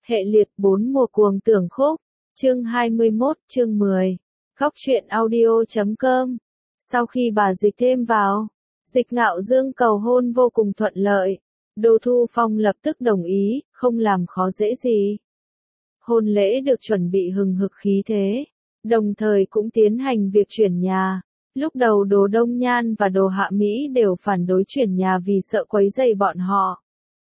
Hệ liệt 4 mùa cuồng tưởng khúc. Chương 21, chương 10. Góc truyện audio.com. Sau khi bà Dịch thêm vào, Dịch Ngạo Dương cầu hôn vô cùng thuận lợi. Đỗ Thu Phong lập tức đồng ý, không làm khó dễ gì. Hôn lễ được chuẩn bị hừng hực khí thế, đồng thời cũng tiến hành việc chuyển nhà. Lúc đầu Đồ Đông Nhan và Đồ Hạ Mỹ đều phản đối chuyển nhà vì sợ quấy rầy bọn họ.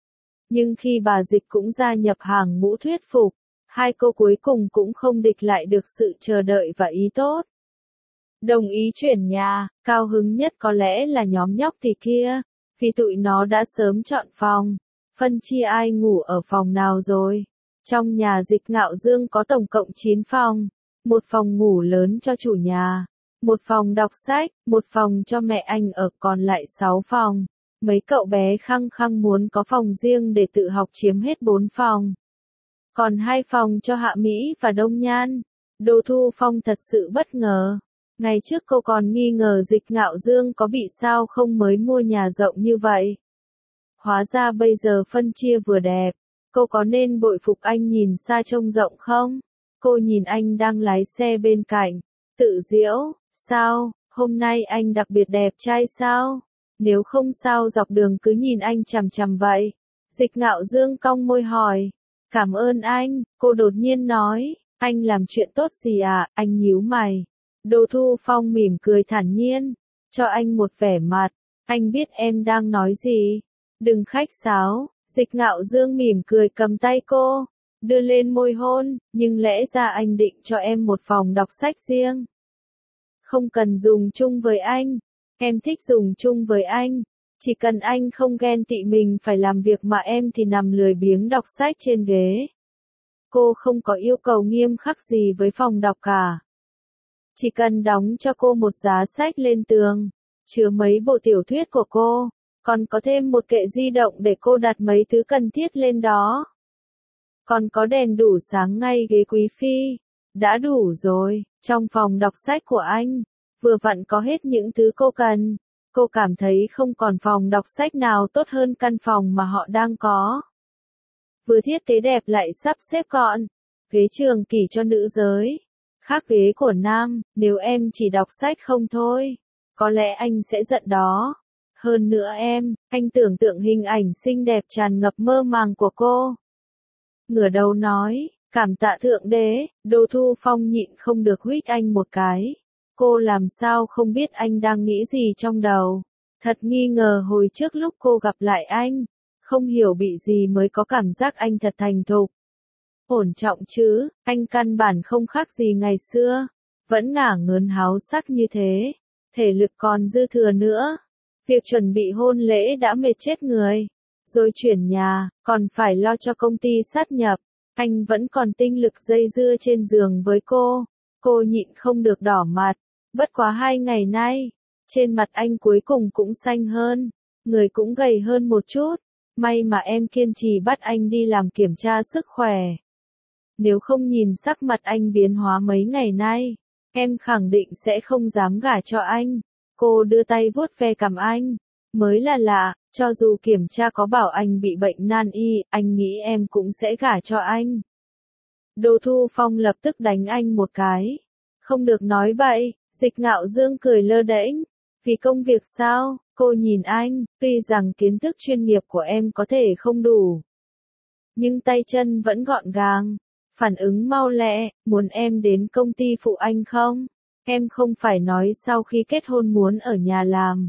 Nhưng khi bà Dịch cũng gia nhập hàng ngũ thuyết phục, hai cô cuối cùng cũng không địch lại được sự chờ đợi và ý tốt. Đồng ý chuyển nhà, cao hứng nhất có lẽ là nhóm nhóc thì kia, vì tụi nó đã sớm chọn phòng, phân chia ai ngủ ở phòng nào rồi. Trong nhà Dịch Ngạo Dương có tổng cộng 9 phòng, một phòng ngủ lớn cho chủ nhà, một phòng đọc sách, một phòng cho mẹ anh ở, còn lại 6 phòng. Mấy cậu bé khăng khăng muốn có phòng riêng để tự học chiếm hết 4 phòng. Còn 2 phòng cho Hạ Mỹ và Đông Nhan. Đỗ Thu Phong thật sự bất ngờ. Ngày trước cô còn nghi ngờ Dịch Ngạo Dương có bị sao không mới mua nhà rộng như vậy. Hóa ra bây giờ phân chia vừa đẹp. Cô có nên bội phục anh nhìn xa trông rộng không? Cô nhìn anh đang lái xe bên cạnh. Tự giễu, sao, hôm nay anh đặc biệt đẹp trai sao? Nếu không sao dọc đường cứ nhìn anh chằm chằm vậy. Dịch Ngạo Dương cong môi hỏi. Cảm ơn anh, cô đột nhiên nói. Anh làm chuyện tốt gì à? Anh nhíu mày. Đỗ Thu Phong mỉm cười thản nhiên. Cho anh một vẻ mặt. Anh biết em đang nói gì. Đừng khách sáo. Dịch Ngạo Dương mỉm cười cầm tay cô. Đưa lên môi hôn. Nhưng lẽ ra anh định cho em một phòng đọc sách riêng. Không cần dùng chung với anh. Em thích dùng chung với anh. Chỉ cần anh không ghen tị mình phải làm việc mà em thì nằm lười biếng đọc sách trên ghế. Cô không có yêu cầu nghiêm khắc gì với phòng đọc cả. Chỉ cần đóng cho cô một giá sách lên tường, chứa mấy bộ tiểu thuyết của cô, còn có thêm một kệ di động để cô đặt mấy thứ cần thiết lên đó. Còn có đèn đủ sáng ngay ghế quý phi. Đã đủ rồi, trong phòng đọc sách của anh, vừa vặn có hết những thứ cô cần. Cô cảm thấy không còn phòng đọc sách nào tốt hơn căn phòng mà họ đang có. Vừa thiết kế đẹp lại sắp xếp gọn. Ghế trường kỷ cho nữ giới. Khác ghế của nam, nếu em chỉ đọc sách không thôi, có lẽ anh sẽ giận đó. Hơn nữa anh tưởng tượng hình ảnh xinh đẹp tràn ngập mơ màng của cô. Ngửa đầu nói, cảm tạ thượng đế. Đỗ Thu Phong nhịn không được huých anh một cái. Cô làm sao không biết anh đang nghĩ gì trong đầu. Thật nghi ngờ hồi trước lúc cô gặp lại anh, không hiểu bị gì mới có cảm giác anh thật thành thục. Ổn trọng chứ, anh căn bản không khác gì ngày xưa, vẫn ngả ngớn háo sắc như thế, thể lực còn dư thừa nữa. Việc chuẩn bị hôn lễ đã mệt chết người, rồi chuyển nhà, còn phải lo cho công ty sát nhập, anh vẫn còn tinh lực dây dưa trên giường với cô nhịn không được đỏ mặt. Bất quá 2 ngày nay, trên mặt anh cuối cùng cũng xanh hơn, người cũng gầy hơn một chút. May mà em kiên trì bắt anh đi làm kiểm tra sức khỏe. Nếu không nhìn sắc mặt anh biến hóa mấy ngày nay, em khẳng định sẽ không dám gả cho anh. Cô đưa tay vuốt ve cằm anh. Mới là lạ, cho dù kiểm tra có bảo anh bị bệnh nan y, anh nghĩ em cũng sẽ gả cho anh. Đỗ Thu Phong lập tức đánh anh một cái. Không được nói bậy. Dịch Ngạo Dương cười lơ đễnh. Vì công việc sao? Cô nhìn anh, tuy rằng kiến thức chuyên nghiệp của em có thể không đủ, nhưng tay chân vẫn gọn gàng, phản ứng mau lẹ. Muốn em đến công ty phụ anh không? Em không phải nói sau khi kết hôn muốn ở nhà làm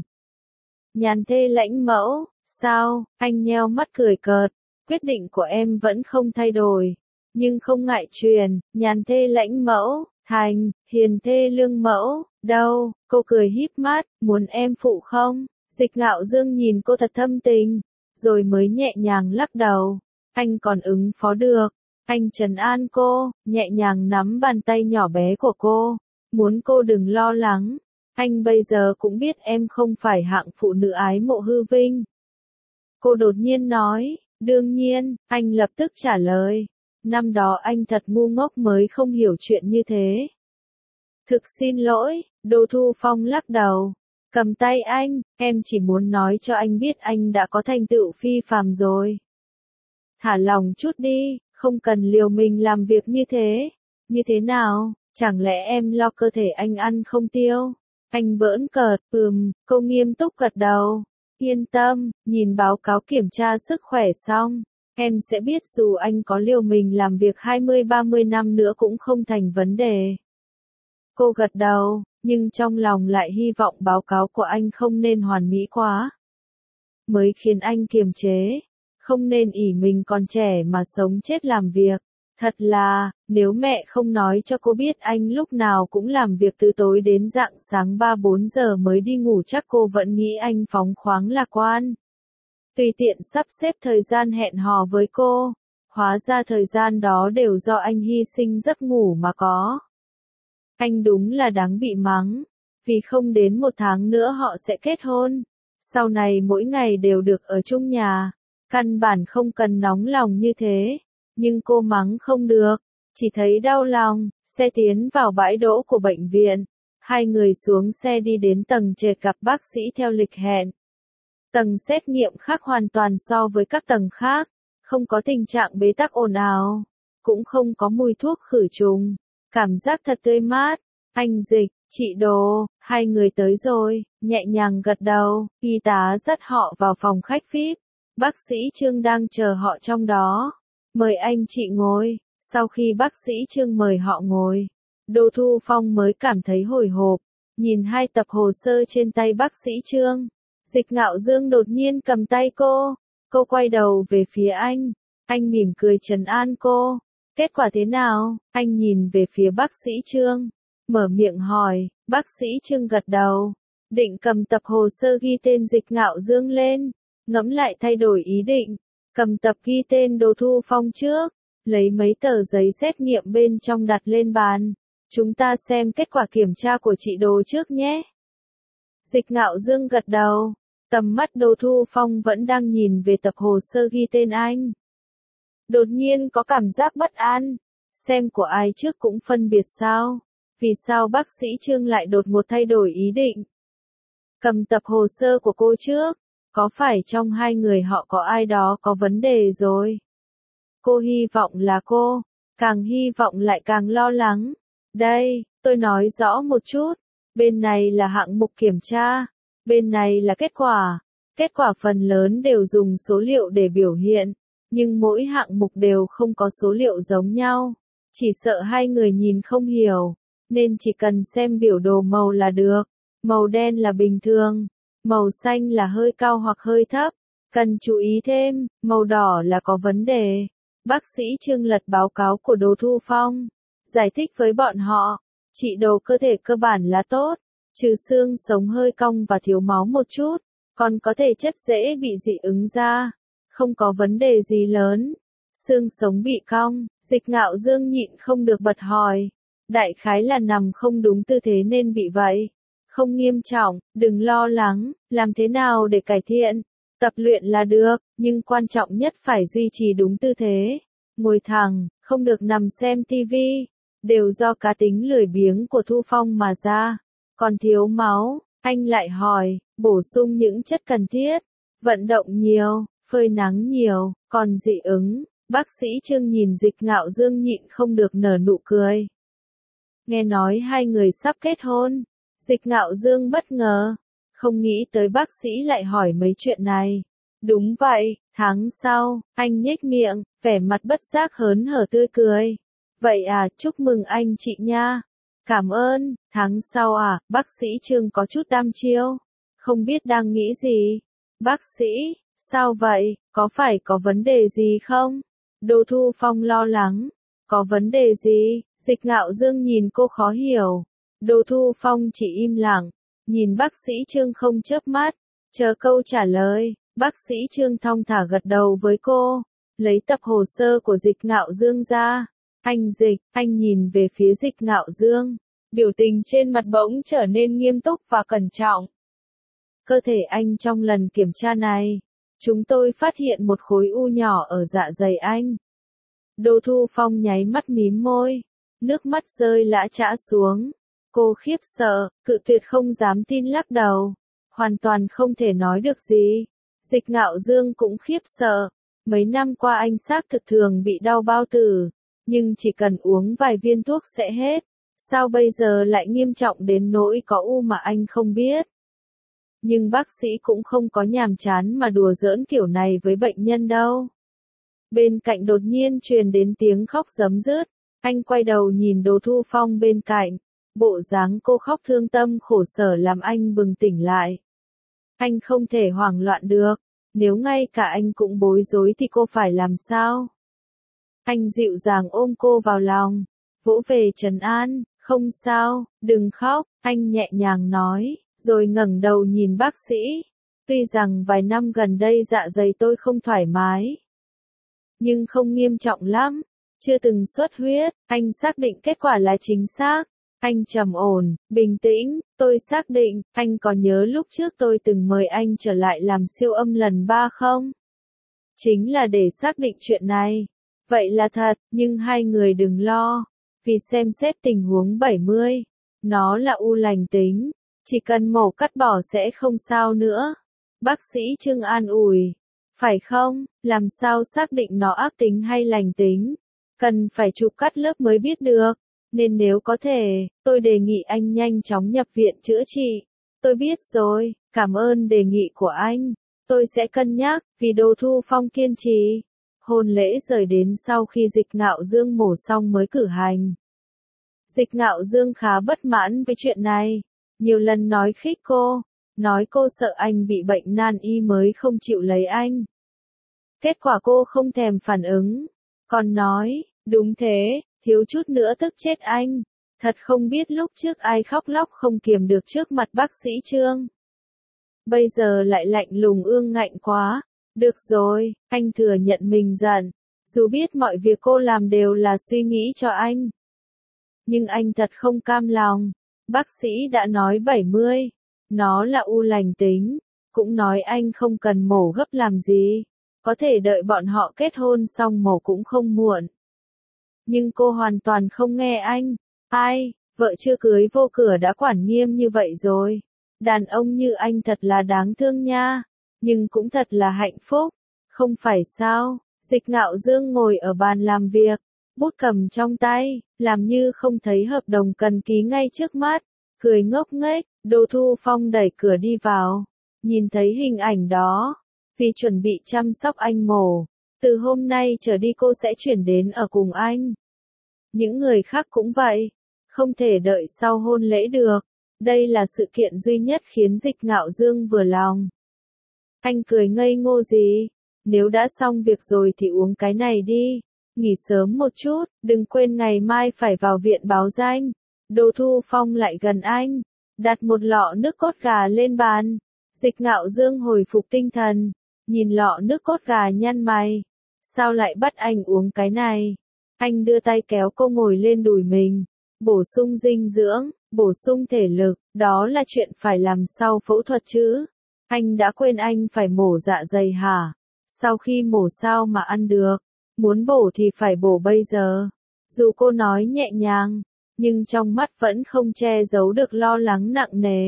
nhàn thê lãnh mẫu, sao? Anh nheo mắt cười cợt. Quyết định của em vẫn không thay đổi, nhưng không ngại truyền, nhàn thê lãnh mẫu thành hiền thê lương mẫu. Đâu? Cô cười híp mắt. Muốn em phụ không? Dịch Ngạo Dương nhìn cô thật thâm tình, rồi mới nhẹ nhàng lắc đầu. Anh còn ứng phó được. Anh trấn an cô, nhẹ nhàng nắm bàn tay nhỏ bé của cô, muốn cô đừng lo lắng. Anh bây giờ cũng biết em không phải hạng phụ nữ ái mộ hư vinh. Cô đột nhiên nói. Đương nhiên, anh lập tức trả lời. Năm đó anh thật ngu ngốc mới không hiểu chuyện như thế. Thực xin lỗi. Đỗ Thu Phong lắc đầu. Cầm tay anh, em chỉ muốn nói cho anh biết anh đã có thành tựu phi phàm rồi. Thả lòng chút đi, không cần liều mình làm việc như thế. Như thế nào, chẳng lẽ em lo cơ thể anh ăn không tiêu? Anh bỡn cợt, cô nghiêm túc gật đầu. Yên tâm, nhìn báo cáo kiểm tra sức khỏe xong, em sẽ biết dù anh có liều mình làm việc 20-30 năm nữa cũng không thành vấn đề. Cô gật đầu, nhưng trong lòng lại hy vọng báo cáo của anh không nên hoàn mỹ quá. Mới khiến anh kiềm chế, không nên ỷ mình còn trẻ mà sống chết làm việc. Thật là, nếu mẹ không nói cho cô biết anh lúc nào cũng làm việc từ tối đến rạng sáng 3-4 giờ mới đi ngủ chắc cô vẫn nghĩ anh phóng khoáng lạc quan. Tùy tiện sắp xếp thời gian hẹn hò với cô, hóa ra thời gian đó đều do anh hy sinh giấc ngủ mà có. Anh đúng là đáng bị mắng, vì không đến 1 tháng nữa họ sẽ kết hôn. Sau này mỗi ngày đều được ở chung nhà, căn bản không cần nóng lòng như thế. Nhưng cô mắng không được, chỉ thấy đau lòng. Xe tiến vào bãi đỗ của bệnh viện. Hai người xuống xe đi đến tầng trệt gặp bác sĩ theo lịch hẹn. Tầng xét nghiệm khác hoàn toàn so với các tầng khác, không có tình trạng bế tắc ồn ào, cũng không có mùi thuốc khử trùng, cảm giác thật tươi mát. Anh Dịch, chị Đồ, hai người tới rồi, nhẹ nhàng gật đầu, y tá dắt họ vào phòng khách VIP. Bác sĩ Trương đang chờ họ trong đó. Mời anh chị ngồi. Sau khi bác sĩ Trương mời họ ngồi, Đỗ Thu Phong mới cảm thấy hồi hộp, nhìn 2 tập hồ sơ trên tay bác sĩ Trương. Dịch Ngạo Dương đột nhiên cầm tay cô quay đầu về phía anh mỉm cười trấn an cô. Kết quả thế nào? Anh nhìn về phía bác sĩ Trương, mở miệng hỏi. Bác sĩ Trương gật đầu, định cầm tập hồ sơ ghi tên Dịch Ngạo Dương lên, ngẫm lại thay đổi ý định, cầm tập ghi tên Đỗ Thu Phong trước, lấy mấy tờ giấy xét nghiệm bên trong đặt lên bàn. Chúng ta xem kết quả kiểm tra của chị Đồ trước nhé. Dịch Ngạo Dương gật đầu, tầm mắt Đỗ Thu Phong vẫn đang nhìn về tập hồ sơ ghi tên anh. Đột nhiên có cảm giác bất an, xem của ai trước cũng phân biệt sao? Vì sao bác sĩ Trương lại đột ngột thay đổi ý định? Cầm tập hồ sơ của cô trước, có phải trong hai người họ có ai đó có vấn đề rồi? Cô hy vọng là cô, càng hy vọng lại càng lo lắng. Đây, tôi nói rõ một chút, bên này là hạng mục kiểm tra, bên này là kết quả. Kết quả phần lớn đều dùng số liệu để biểu hiện, nhưng mỗi hạng mục đều không có số liệu giống nhau. Chỉ sợ hai người nhìn không hiểu, nên chỉ cần xem biểu đồ màu là được. Màu đen là bình thường, màu xanh là hơi cao hoặc hơi thấp. Cần chú ý thêm, màu đỏ là có vấn đề. Bác sĩ Trương lật báo cáo của Đỗ Thu Phong, giải thích với bọn họ. Chị Đồ cơ thể cơ bản là tốt, trừ xương sống hơi cong và thiếu máu một chút, còn có thể chất dễ bị dị ứng da, không có vấn đề gì lớn. Xương sống bị cong, Dịch Ngạo Dương nhịn không được bật hỏi. Đại khái là nằm không đúng tư thế nên bị vậy. Không nghiêm trọng, đừng lo lắng, làm thế nào để cải thiện? Tập luyện là được, nhưng quan trọng nhất phải duy trì đúng tư thế. Ngồi thẳng, không được nằm xem tivi, đều do cá tính lười biếng của Thu Phong mà ra. Còn thiếu máu, anh lại hỏi, bổ sung những chất cần thiết, vận động nhiều, phơi nắng nhiều, còn dị ứng. Bác sĩ Trương nhìn Dịch Ngạo Dương nhịn không được nở nụ cười. Nghe nói hai người sắp kết hôn, Dịch Ngạo Dương bất ngờ, không nghĩ tới bác sĩ lại hỏi mấy chuyện này. Đúng vậy, tháng sau, anh nhếch miệng, vẻ mặt bất giác hớn hở tươi cười. Vậy à, chúc mừng anh chị nha. Cảm ơn, tháng sau à, bác sĩ Trương có chút đăm chiêu, không biết đang nghĩ gì. Bác sĩ, sao vậy, có phải có vấn đề gì không? Đỗ Thu Phong lo lắng, có vấn đề gì? Dịch Ngạo Dương nhìn cô khó hiểu. Đỗ Thu Phong chỉ im lặng, nhìn bác sĩ Trương không chớp mắt, chờ câu trả lời. Bác sĩ Trương thong thả gật đầu với cô, lấy tập hồ sơ của Dịch Ngạo Dương ra. Anh Dịch, anh nhìn về phía Dịch Ngạo Dương, biểu tình trên mặt bỗng trở nên nghiêm túc và cẩn trọng. Cơ thể anh trong lần kiểm tra này, chúng tôi phát hiện một khối u nhỏ ở dạ dày anh. Đỗ Thu Phong nháy mắt mím môi, nước mắt rơi lã chã xuống. Cô khiếp sợ, cự tuyệt không dám tin lắc đầu, hoàn toàn không thể nói được gì. Dịch Ngạo Dương cũng khiếp sợ, Mấy năm qua anh xác thực thường bị đau bao tử, nhưng chỉ cần uống vài viên thuốc sẽ hết. Sao bây giờ lại nghiêm trọng đến nỗi có u mà anh không biết? Nhưng bác sĩ cũng không có nhàm chán mà đùa giỡn kiểu này với bệnh nhân đâu. Bên cạnh đột nhiên truyền đến tiếng khóc rấm rứt, anh quay đầu nhìn Đỗ Thu Phong bên cạnh, bộ dáng cô khóc thương tâm khổ sở làm anh bừng tỉnh lại. Anh không thể hoảng loạn được, nếu ngay cả anh cũng bối rối thì cô phải làm sao? Anh dịu dàng ôm cô vào lòng, vỗ về trấn an, không sao, đừng khóc, anh nhẹ nhàng nói, rồi ngẩng đầu nhìn bác sĩ. Tuy rằng vài năm gần đây dạ dày tôi không thoải mái, nhưng không nghiêm trọng lắm, chưa từng xuất huyết, anh xác định kết quả là chính xác. Anh trầm ổn, bình tĩnh, tôi xác định, anh có nhớ lúc trước tôi từng mời anh trở lại làm siêu âm lần 3 không? Chính là để xác định chuyện này. Vậy là thật, nhưng hai người đừng lo, vì xem xét tình huống 70, nó là u lành tính, chỉ cần mổ cắt bỏ sẽ không sao nữa. Bác sĩ Trương an ủi, phải không, làm sao xác định nó ác tính hay lành tính? Cần phải chụp cắt lớp mới biết được. Nên nếu có thể, tôi đề nghị anh nhanh chóng nhập viện chữa trị. Tôi biết rồi, cảm ơn đề nghị của anh. Tôi sẽ cân nhắc, vì Đỗ Thu Phong kiên trì. Hôn lễ rời đến sau khi Dịch Ngạo Dương mổ xong mới cử hành. Dịch Ngạo Dương khá bất mãn với chuyện này. Nhiều lần nói khích cô, nói cô sợ anh bị bệnh nan y mới không chịu lấy anh. Kết quả cô không thèm phản ứng. Còn nói, đúng thế, thiếu chút nữa tức chết anh. Thật không biết lúc trước ai khóc lóc không kiềm được trước mặt bác sĩ Trương. Bây giờ lại lạnh lùng ương ngạnh quá. Được rồi, anh thừa nhận mình giận. Dù biết mọi việc cô làm đều là suy nghĩ cho anh. Nhưng anh thật không cam lòng. Bác sĩ đã nói 70. Nó là u lành tính. Cũng nói anh không cần mổ gấp làm gì. Có thể đợi bọn họ kết hôn xong mổ cũng không muộn. Nhưng cô hoàn toàn không nghe anh. Ai, vợ chưa cưới vô cửa đã quản nghiêm như vậy rồi. Đàn ông như anh thật là đáng thương nha. Nhưng cũng thật là hạnh phúc. Không phải sao? Dịch Ngạo Dương ngồi ở bàn làm việc, bút cầm trong tay, làm như không thấy hợp đồng cần ký ngay trước mắt, cười ngốc nghếch. Đỗ Thu Phong đẩy cửa đi vào, nhìn thấy hình ảnh đó, vì chuẩn bị chăm sóc anh mổ, từ hôm nay trở đi cô sẽ chuyển đến ở cùng anh. Những người khác cũng vậy, không thể đợi sau hôn lễ được. Đây là sự kiện duy nhất khiến Dịch Ngạo Dương vừa lòng. Anh cười ngây ngô gì? Nếu đã xong việc rồi thì uống cái này đi. Nghỉ sớm một chút, đừng quên ngày mai phải vào viện báo danh. Đỗ Thu Phong lại gần anh, đặt một lọ nước cốt gà lên bàn. Dịch Ngạo Dương hồi phục tinh thần, nhìn lọ nước cốt gà nhăn mày. Sao lại bắt anh uống cái này? Anh đưa tay kéo cô ngồi lên đùi mình. Bổ sung dinh dưỡng, bổ sung thể lực, đó là chuyện phải làm sau phẫu thuật chứ. Anh đã quên anh phải mổ dạ dày hả? Sau khi mổ sao mà ăn được? Muốn bổ thì phải bổ bây giờ. Dù cô nói nhẹ nhàng, nhưng trong mắt vẫn không che giấu được lo lắng nặng nề.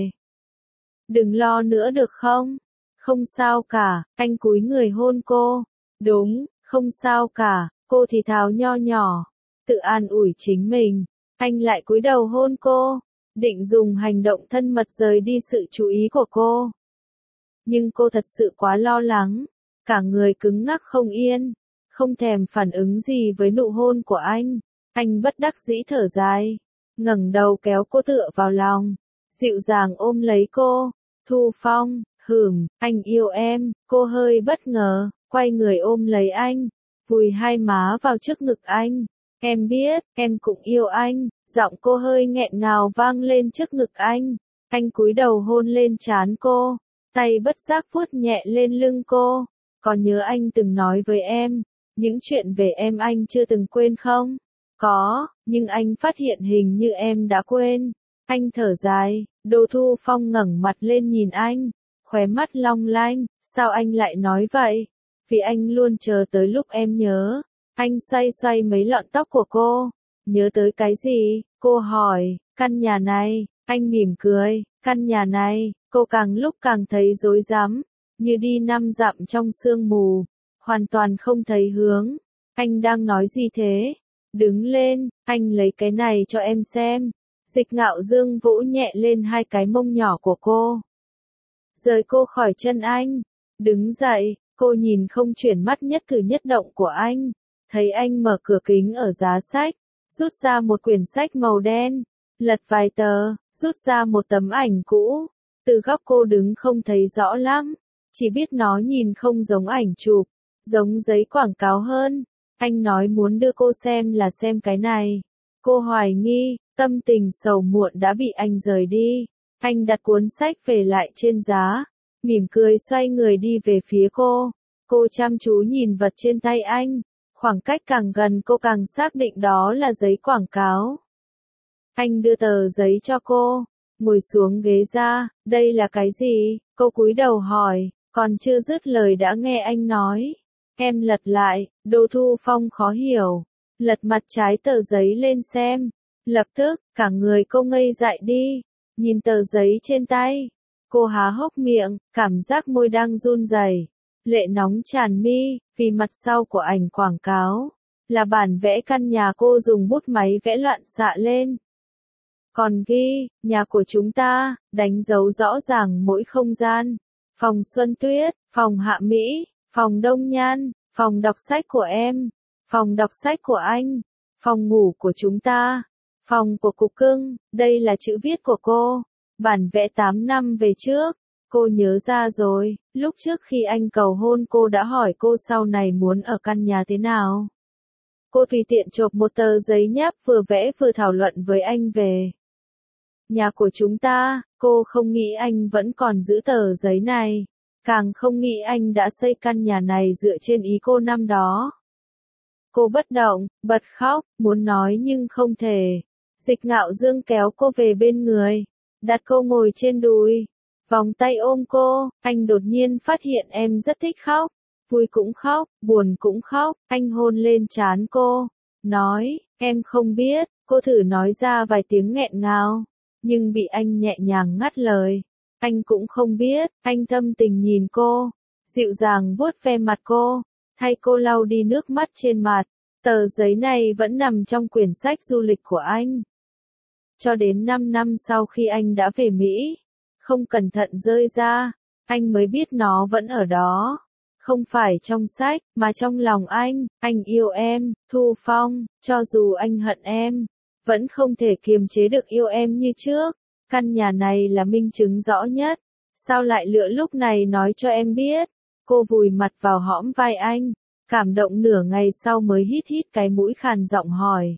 Đừng lo nữa được không? Không sao cả, anh cúi người hôn cô. Đúng, không sao cả, cô thì thào nho nhỏ, tự an ủi chính mình. Anh lại cúi đầu hôn cô, định dùng hành động thân mật rời đi sự chú ý của cô. Nhưng cô thật sự quá lo lắng, cả người cứng ngắc không yên, không thèm phản ứng gì với nụ hôn của anh. Anh bất đắc dĩ thở dài, ngẩng đầu kéo cô tựa vào lòng, dịu dàng ôm lấy cô. Thu Phong, anh yêu em. Cô hơi bất ngờ, quay người ôm lấy anh, vùi hai má vào trước ngực anh. Em biết, em cũng yêu anh. Giọng cô hơi nghẹn ngào vang lên trước ngực anh. Anh cúi đầu hôn lên trán cô, tay bất giác vuốt nhẹ lên lưng cô. Có nhớ anh từng nói với em, những chuyện về em anh chưa từng quên không? Có, nhưng anh phát hiện hình như em đã quên. Anh thở dài. Đỗ Thu Phong ngẩng mặt lên nhìn anh, khóe mắt long lanh. Sao anh lại nói vậy? Vì anh luôn chờ tới lúc em nhớ. Anh xoay xoay mấy lọn tóc của cô. Nhớ tới cái gì? Cô hỏi. Căn nhà này. Anh mỉm cười. Căn nhà này. Cô càng lúc càng thấy rối rắm, như đi 5 dặm trong sương mù. hoàn toàn không thấy hướng. Anh đang nói gì thế? Đứng lên, anh lấy cái này cho em xem. Dịch Ngạo Dương vỗ nhẹ lên hai cái mông nhỏ của cô. Rời cô khỏi chân anh. Đứng dậy, cô nhìn không chuyển mắt nhất cử nhất động của anh. Thấy anh mở cửa kính ở giá sách, rút ra một quyển sách màu đen, lật vài tờ, rút ra một tấm ảnh cũ. Từ góc cô đứng không thấy rõ lắm, chỉ biết nó nhìn không giống ảnh chụp, giống giấy quảng cáo hơn. Anh nói muốn đưa cô xem là xem cái này. Cô hoài nghi, tâm tình sầu muộn đã bị anh rời đi. Anh đặt cuốn sách về lại trên giá, mỉm cười xoay người đi về phía cô. Cô chăm chú nhìn vật trên tay anh, khoảng cách càng gần cô càng xác định đó là giấy quảng cáo. Anh đưa tờ giấy cho cô, ngồi xuống ghế ra, đây là cái gì? Cô cúi đầu hỏi, còn chưa dứt lời đã nghe anh nói. Em lật lại, Đỗ Thu Phong khó hiểu, lật mặt trái tờ giấy lên xem. Lập tức, cả người cô ngây dại đi, nhìn tờ giấy trên tay. Cô há hốc miệng, cảm giác môi đang run rẩy, lệ nóng tràn mi, vì mặt sau của ảnh quảng cáo là bản vẽ căn nhà cô dùng bút máy vẽ loạn xạ lên. Còn ghi, nhà của chúng ta, đánh dấu rõ ràng mỗi không gian. Phòng Xuân Tuyết, phòng Hạ Mỹ, phòng Đông Nhan, phòng đọc sách của em, phòng đọc sách của anh, phòng ngủ của chúng ta, phòng của Cục Cưng, đây là chữ viết của cô. Bản vẽ 8 năm về trước. Cô nhớ ra rồi, lúc trước khi anh cầu hôn cô đã hỏi cô sau này muốn ở căn nhà thế nào. Cô tùy tiện chộp một tờ giấy nháp vừa vẽ vừa thảo luận với anh về nhà của chúng ta. Cô không nghĩ anh vẫn còn giữ tờ giấy này, càng không nghĩ anh đã xây căn nhà này dựa trên ý cô năm đó. Cô bất động, bật khóc, muốn nói nhưng không thể. Dịch Ngạo Dương kéo cô về bên người, đặt cô ngồi trên đùi, vòng tay ôm cô. Anh đột nhiên phát hiện em rất thích khóc, vui cũng khóc, buồn cũng khóc. Anh hôn lên trán cô, nói, em không biết. Cô thử nói ra vài tiếng nghẹn ngào, nhưng bị anh nhẹ nhàng ngắt lời. Anh cũng không biết. Anh thâm tình nhìn cô, dịu dàng vuốt ve mặt cô, thay cô lau đi nước mắt trên mặt. Tờ giấy này vẫn nằm trong quyển sách du lịch của anh. Cho đến 5 năm sau khi anh đã về Mỹ, không cẩn thận rơi ra, anh mới biết nó vẫn ở đó. Không phải trong sách, mà trong lòng anh. Anh yêu em, Thu Phong, cho dù anh hận em, vẫn không thể kiềm chế được yêu em như trước. Căn nhà này là minh chứng rõ nhất. Sao lại lựa lúc này nói cho em biết? Cô vùi mặt vào hõm vai anh, cảm động nửa ngày sau mới hít hít cái mũi khàn giọng hỏi.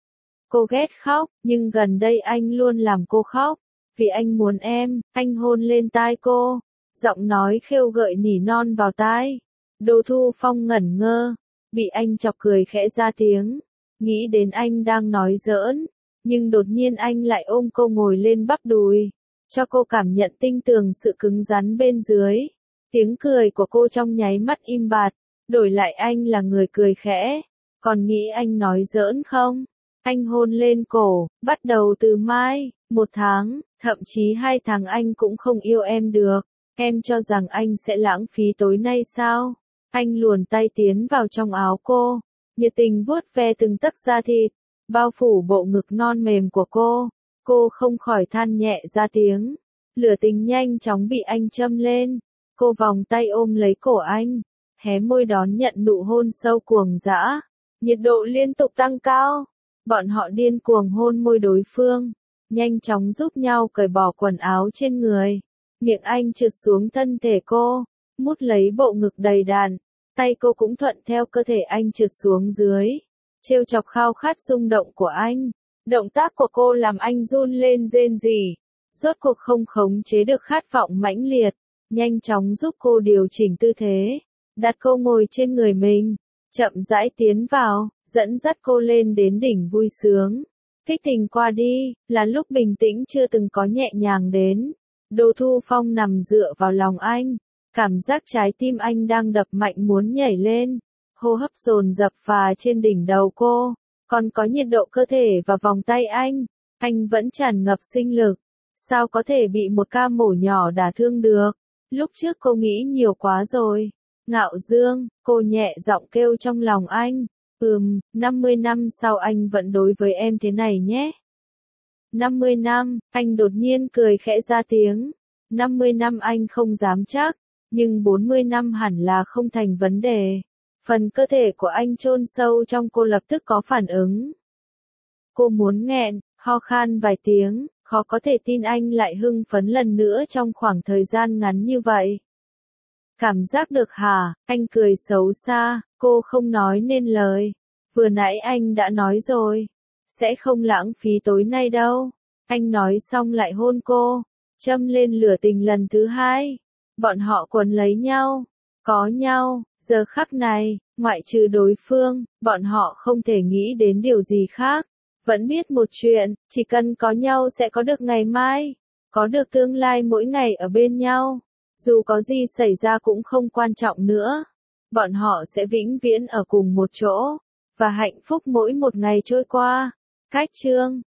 Cô ghét khóc, nhưng gần đây anh luôn làm cô khóc. Vì anh muốn em. Anh hôn lên tai cô, giọng nói khêu gợi nỉ non vào tai. Đỗ Thu Phong ngẩn ngơ, bị anh chọc cười khẽ ra tiếng, nghĩ đến anh đang nói giỡn, nhưng đột nhiên anh lại ôm cô ngồi lên bắp đùi, cho cô cảm nhận tinh tường sự cứng rắn bên dưới. Tiếng cười của cô trong nháy mắt im bặt, đổi lại anh là người cười khẽ. Còn nghĩ anh nói giỡn không? Anh hôn lên cổ, bắt đầu từ mai, 1 tháng, thậm chí 2 tháng anh cũng không yêu em được. Em cho rằng anh sẽ lãng phí tối nay sao? Anh luồn tay tiến vào trong áo cô, nhiệt tình vuốt ve từng tấc da thịt, bao phủ bộ ngực non mềm của cô. Cô không khỏi than nhẹ ra tiếng. Lửa tình nhanh chóng bị anh châm lên. Cô vòng tay ôm lấy cổ anh, hé môi đón nhận nụ hôn sâu cuồng dã. Nhiệt độ liên tục tăng cao. Bọn họ điên cuồng hôn môi đối phương, nhanh chóng giúp nhau cởi bỏ quần áo trên người. Miệng anh trượt xuống thân thể cô, mút lấy bộ ngực đầy đặn. Tay cô cũng thuận theo cơ thể anh trượt xuống dưới, trêu chọc khao khát rung động của anh. Động tác của cô làm anh run lên rên rỉ, rốt cuộc không khống chế được khát vọng mãnh liệt, nhanh chóng giúp cô điều chỉnh tư thế, đặt cô ngồi trên người mình, chậm rãi tiến vào, dẫn dắt cô lên đến đỉnh vui sướng. Kích tình qua đi, là lúc bình tĩnh chưa từng có nhẹ nhàng đến. Đỗ Thu Phong nằm dựa vào lòng anh, cảm giác trái tim anh đang đập mạnh muốn nhảy lên, hô hấp dồn dập và trên đỉnh đầu cô, còn có nhiệt độ cơ thể và vòng tay anh vẫn tràn ngập sinh lực. Sao có thể bị một ca mổ nhỏ đả thương được? Lúc trước cô nghĩ nhiều quá rồi. Ngạo Dương, cô nhẹ giọng kêu trong lòng anh. 50 năm sau anh vẫn đối với em thế này nhé. 50 năm, anh đột nhiên cười khẽ ra tiếng. 50 năm anh không dám chắc, nhưng 40 năm hẳn là không thành vấn đề. Phần cơ thể của anh chôn sâu trong cô lập tức có phản ứng. Cô muốn nghẹn, ho khan vài tiếng, khó có thể tin anh lại hưng phấn lần nữa trong khoảng thời gian ngắn như vậy. Cảm giác được hả? Anh cười xấu xa, cô không nói nên lời. Vừa nãy anh đã nói rồi, sẽ không lãng phí tối nay đâu. Anh nói xong lại hôn cô, châm lên lửa tình lần thứ hai. Bọn họ quấn lấy nhau, có nhau, giờ khắc này, ngoại trừ đối phương, bọn họ không thể nghĩ đến điều gì khác. Vẫn biết một chuyện, chỉ cần có nhau sẽ có được ngày mai, có được tương lai mỗi ngày ở bên nhau. Dù có gì xảy ra cũng không quan trọng nữa. Bọn họ sẽ vĩnh viễn ở cùng một chỗ, và hạnh phúc mỗi một ngày trôi qua. Cách chương